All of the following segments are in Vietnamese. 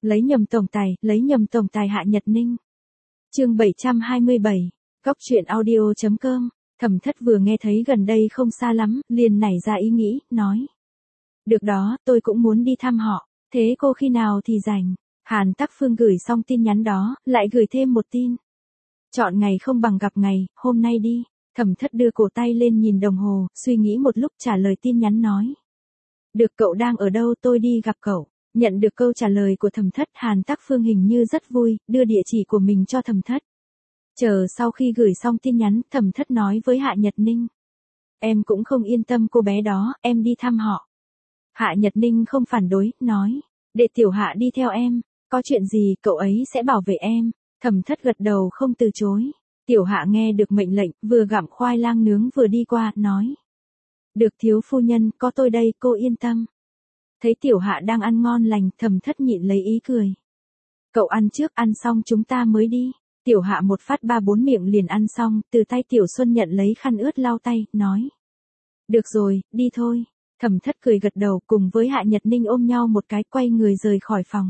lấy nhầm tổng tài Hạ Nhật Ninh. Chương 727, Góc truyện audio.com. Thẩm Thất vừa nghe thấy gần đây không xa lắm, liền nảy ra ý nghĩ, nói: "Được đó, tôi cũng muốn đi thăm họ, thế cô khi nào thì rảnh?" Hàn Tắc Phương gửi xong tin nhắn đó, lại gửi thêm một tin: "Chọn ngày không bằng gặp ngày, hôm nay đi." Thẩm Thất đưa cổ tay lên nhìn đồng hồ, suy nghĩ một lúc trả lời tin nhắn nói: "Được, cậu đang ở đâu tôi đi gặp cậu." Nhận được câu trả lời của Thẩm Thất, Hàn Tắc Phương hình như rất vui, đưa địa chỉ của mình cho Thẩm Thất. Chờ sau khi gửi xong tin nhắn, Thẩm Thất nói với Hạ Nhật Ninh: "Em cũng không yên tâm cô bé đó, em đi thăm họ." Hạ Nhật Ninh không phản đối, nói: "Để Tiểu Hạ đi theo em, có chuyện gì cậu ấy sẽ bảo vệ em." Thẩm Thất gật đầu không từ chối. Tiểu Hạ nghe được mệnh lệnh, vừa gặm khoai lang nướng vừa đi qua, nói: "Được thiếu phu nhân, có tôi đây, cô yên tâm." Thấy Tiểu Hạ đang ăn ngon lành, Thẩm Thất nhịn lấy ý cười: "Cậu ăn trước, ăn xong chúng ta mới đi." Tiểu Hạ một phát 3-4 miệng liền ăn xong, từ tay Tiểu Xuân nhận lấy khăn ướt lau tay, nói: "Được rồi, đi thôi." Thẩm Thất cười gật đầu, cùng với Hạ Nhật Ninh ôm nhau một cái, quay người rời khỏi phòng.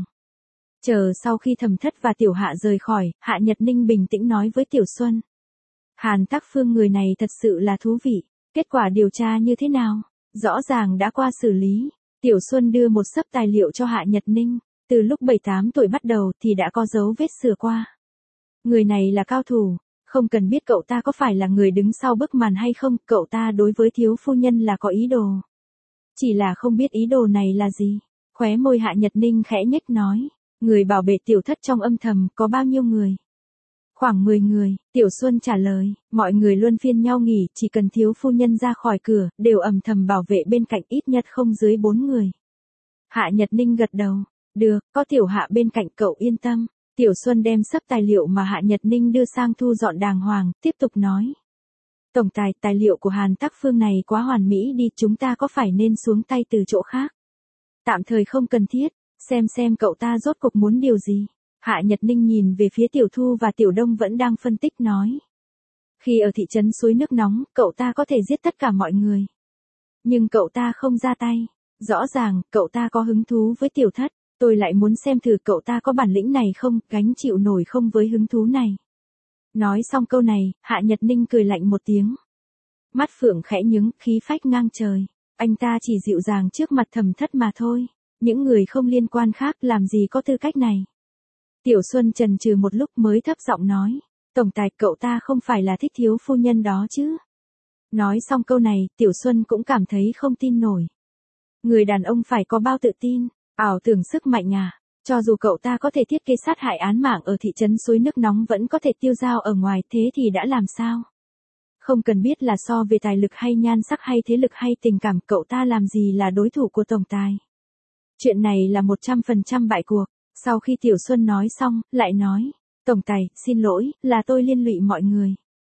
Chờ sau khi Thẩm Thất và Tiểu Hạ rời khỏi, Hạ Nhật Ninh bình tĩnh nói với Tiểu Xuân: "Hàn Tắc Phương người này thật sự là thú vị, kết quả điều tra như thế nào?" "Rõ ràng đã qua xử lý." Tiểu Xuân đưa một xấp tài liệu cho Hạ Nhật Ninh, từ lúc 7-8 tuổi bắt đầu thì đã có dấu vết sửa qua. Người này là cao thủ, không cần biết cậu ta có phải là người đứng sau bức màn hay không, cậu ta đối với thiếu phu nhân là có ý đồ. Chỉ là không biết ý đồ này là gì. Khóe môi Hạ Nhật Ninh khẽ nhếch nói: "Người bảo vệ Tiểu Thất trong âm thầm có bao nhiêu người?" "Khoảng 10 người." Tiểu Xuân trả lời: "Mọi người luân phiên nhau nghỉ, chỉ cần thiếu phu nhân ra khỏi cửa, đều âm thầm bảo vệ bên cạnh, ít nhất không dưới 4 người." Hạ Nhật Ninh gật đầu: "Được, có Tiểu Hạ bên cạnh cậu yên tâm." Tiểu Xuân đem xấp tài liệu mà Hạ Nhật Ninh đưa sang thu dọn đàng hoàng, tiếp tục nói: "Tổng tài, tài liệu của Hàn Tắc Phương này quá hoàn mỹ đi, chúng ta có phải nên xuống tay từ chỗ khác?" "Tạm thời không cần thiết, xem cậu ta rốt cuộc muốn điều gì." Hạ Nhật Ninh nhìn về phía Tiểu Thu và Tiểu Đông vẫn đang phân tích, nói: "Khi ở thị trấn suối nước nóng, cậu ta có thể giết tất cả mọi người. Nhưng cậu ta không ra tay. Rõ ràng, cậu ta có hứng thú với Tiểu Thất. Tôi lại muốn xem thử cậu ta có bản lĩnh này không, gánh chịu nổi không với hứng thú này." Nói xong câu này, Hạ Nhật Ninh cười lạnh một tiếng. Mắt phượng khẽ nhướng, khí phách ngang trời. Anh ta chỉ dịu dàng trước mặt Thẩm Thất mà thôi. Những người không liên quan khác làm gì có tư cách này. Tiểu Xuân chần chừ một lúc mới thấp giọng nói: "Tổng tài, cậu ta không phải là thích thiếu phu nhân đó chứ?" Nói xong câu này, Tiểu Xuân cũng cảm thấy không tin nổi. Người đàn ông phải có bao tự tin, ảo tưởng sức mạnh à? Cho dù cậu ta có thể thiết kế sát hại án mạng ở thị trấn suối nước nóng vẫn có thể tiêu dao ở ngoài, thế thì đã làm sao? Không cần biết là so về tài lực hay nhan sắc hay thế lực hay tình cảm, cậu ta làm gì là đối thủ của tổng tài. Chuyện này là 100% bại cuộc. Sau khi Tiểu Xuân nói xong, lại nói: "Tổng tài, xin lỗi, là tôi liên lụy mọi người."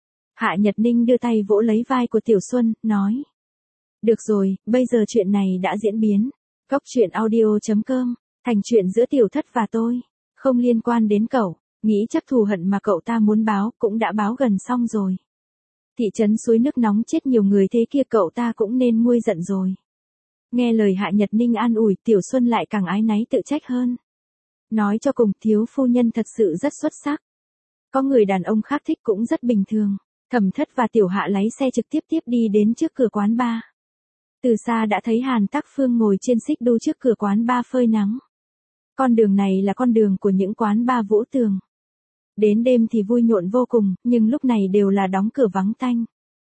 Hạ Nhật Ninh đưa tay vỗ lấy vai của Tiểu Xuân, nói: "Được rồi, bây giờ chuyện này đã diễn biến. Góc truyện audio.com, thành chuyện giữa Tiểu Thất và tôi. Không liên quan đến cậu, nghĩ chắc thù hận mà cậu ta muốn báo cũng đã báo gần xong rồi. Thị trấn suối nước nóng chết nhiều người thế kia, cậu ta cũng nên nguôi giận rồi." Nghe lời Hạ Nhật Ninh an ủi, Tiểu Xuân lại càng áy náy tự trách hơn. Nói cho cùng, thiếu phu nhân thật sự rất xuất sắc. Có người đàn ông khác thích cũng rất bình thường. Thẩm Thất và Tiểu Hạ lái xe trực tiếp đi đến trước cửa quán bar. Từ xa đã thấy Hàn Tắc Phương ngồi trên xích đu trước cửa quán bar phơi nắng. Con đường này là con đường của những quán bar Vũ Tường. Đến đêm thì vui nhộn vô cùng, nhưng lúc này đều là đóng cửa vắng tanh.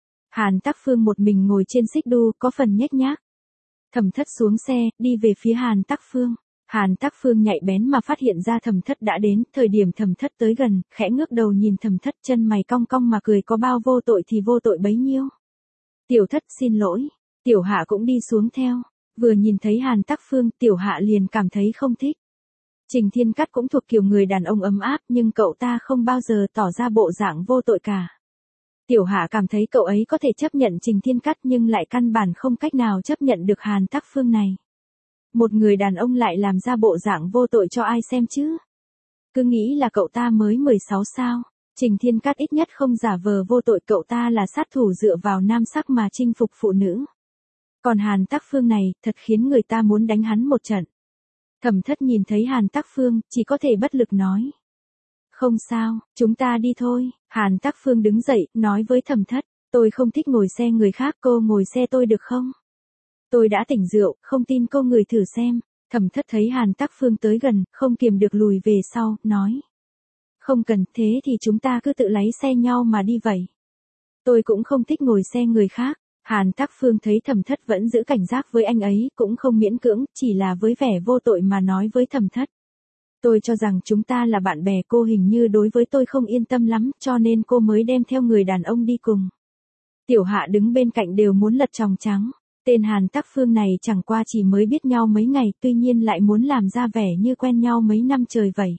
Hàn Tắc Phương một mình ngồi trên xích đu, có phần nhếch nhác. Thẩm Thất xuống xe, đi về phía Hàn Tắc Phương. Hàn Tắc Phương nhạy bén mà phát hiện ra Thẩm Thất đã đến, thời điểm Thẩm Thất tới gần, khẽ ngước đầu nhìn Thẩm Thất, chân mày cong cong mà cười, có bao vô tội thì vô tội bấy nhiêu. "Tiểu Thất xin lỗi." Tiểu Hạ cũng đi xuống theo. Vừa nhìn thấy Hàn Tắc Phương, Tiểu Hạ liền cảm thấy không thích. Trình Thiên Cát cũng thuộc kiểu người đàn ông ấm áp, nhưng cậu ta không bao giờ tỏ ra bộ dạng vô tội cả. Tiểu Hạ cảm thấy cậu ấy có thể chấp nhận Trình Thiên Cát nhưng lại căn bản không cách nào chấp nhận được Hàn Tắc Phương này. Một người đàn ông lại làm ra bộ dạng vô tội cho ai xem chứ? Cứ nghĩ là cậu ta mới 16 sao? Trình Thiên Cát ít nhất không giả vờ vô tội, cậu ta là sát thủ dựa vào nam sắc mà chinh phục phụ nữ. Còn Hàn Tắc Phương này, thật khiến người ta muốn đánh hắn một trận. Thẩm Thất nhìn thấy Hàn Tắc Phương, chỉ có thể bất lực nói. Không sao, chúng ta đi thôi. Hàn Tắc Phương đứng dậy, nói với Thẩm Thất, tôi không thích ngồi xe người khác, cô ngồi xe tôi được không? Tôi đã tỉnh rượu, không tin cô ngồi thử xem. Thẩm Thất thấy Hàn Tắc Phương tới gần, không kiềm được lùi về sau, nói. Không cần, thế thì chúng ta cứ tự lái xe nhau mà đi vậy. Tôi cũng không thích ngồi xe người khác. Hàn Tắc Phương thấy Thẩm Thất vẫn giữ cảnh giác với anh ấy, cũng không miễn cưỡng, chỉ là với vẻ vô tội mà nói với Thẩm Thất. Tôi cho rằng chúng ta là bạn bè, cô hình như đối với tôi không yên tâm lắm, cho nên cô mới đem theo người đàn ông đi cùng. Tiểu Hạ đứng bên cạnh đều muốn lật tròng trắng. Tên Hàn Tắc Phương này chẳng qua chỉ mới biết nhau mấy ngày, tuy nhiên lại muốn làm ra vẻ như quen nhau mấy năm trời vậy.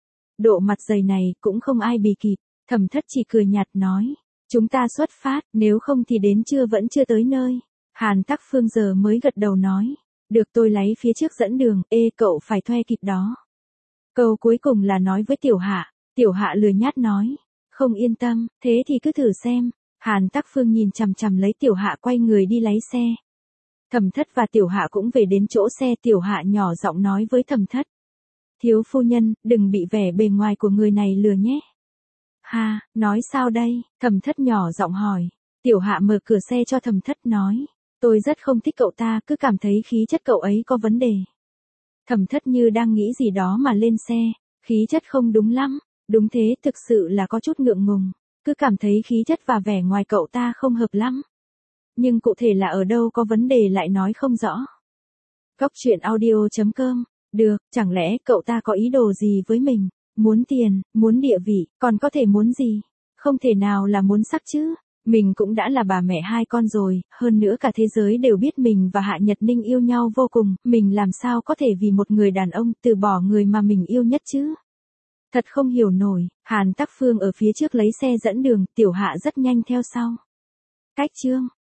Độ mặt dày này cũng không ai bì kịp. Thẩm Thất chỉ cười nhạt nói. Chúng ta xuất phát, nếu không thì đến trưa vẫn chưa tới nơi. Hàn Tắc Phương giờ mới gật đầu nói. Được, tôi lấy phía trước dẫn đường, cậu phải thuê kịp đó. Câu cuối cùng là nói với Tiểu Hạ. Tiểu Hạ lười nhát nói. Không yên tâm, thế thì cứ thử xem. Hàn Tắc Phương nhìn chằm chằm lấy Tiểu Hạ quay người đi lái xe. Thẩm Thất và Tiểu Hạ cũng về đến chỗ xe. Tiểu Hạ nhỏ giọng nói với Thẩm Thất. Thiếu phu nhân, đừng bị vẻ bề ngoài của người này lừa nhé. Ha, nói sao đây? Thẩm Thất nhỏ giọng hỏi. Tiểu Hạ mở cửa xe cho Thẩm Thất nói. Tôi rất không thích cậu ta, cứ cảm thấy khí chất cậu ấy có vấn đề. Thẩm Thất như đang nghĩ gì đó mà lên xe. Khí chất không đúng lắm. Đúng thế, thực sự là có chút ngượng ngùng. Cứ cảm thấy khí chất và vẻ ngoài cậu ta không hợp lắm. Nhưng cụ thể là ở đâu có vấn đề lại nói không rõ. Góc truyện audio.com. Được, chẳng lẽ cậu ta có ý đồ gì với mình? Muốn tiền, muốn địa vị, còn có thể muốn gì? Không thể nào là muốn sắc chứ. Mình cũng đã là bà mẹ hai con rồi, hơn nữa cả thế giới đều biết mình và Hạ Nhật Ninh yêu nhau vô cùng, mình làm sao có thể vì một người đàn ông từ bỏ người mà mình yêu nhất chứ? Thật không hiểu nổi. Hàn Tắc Phương ở phía trước lấy xe dẫn đường, Tiểu Hạ rất nhanh theo sau. Cách chương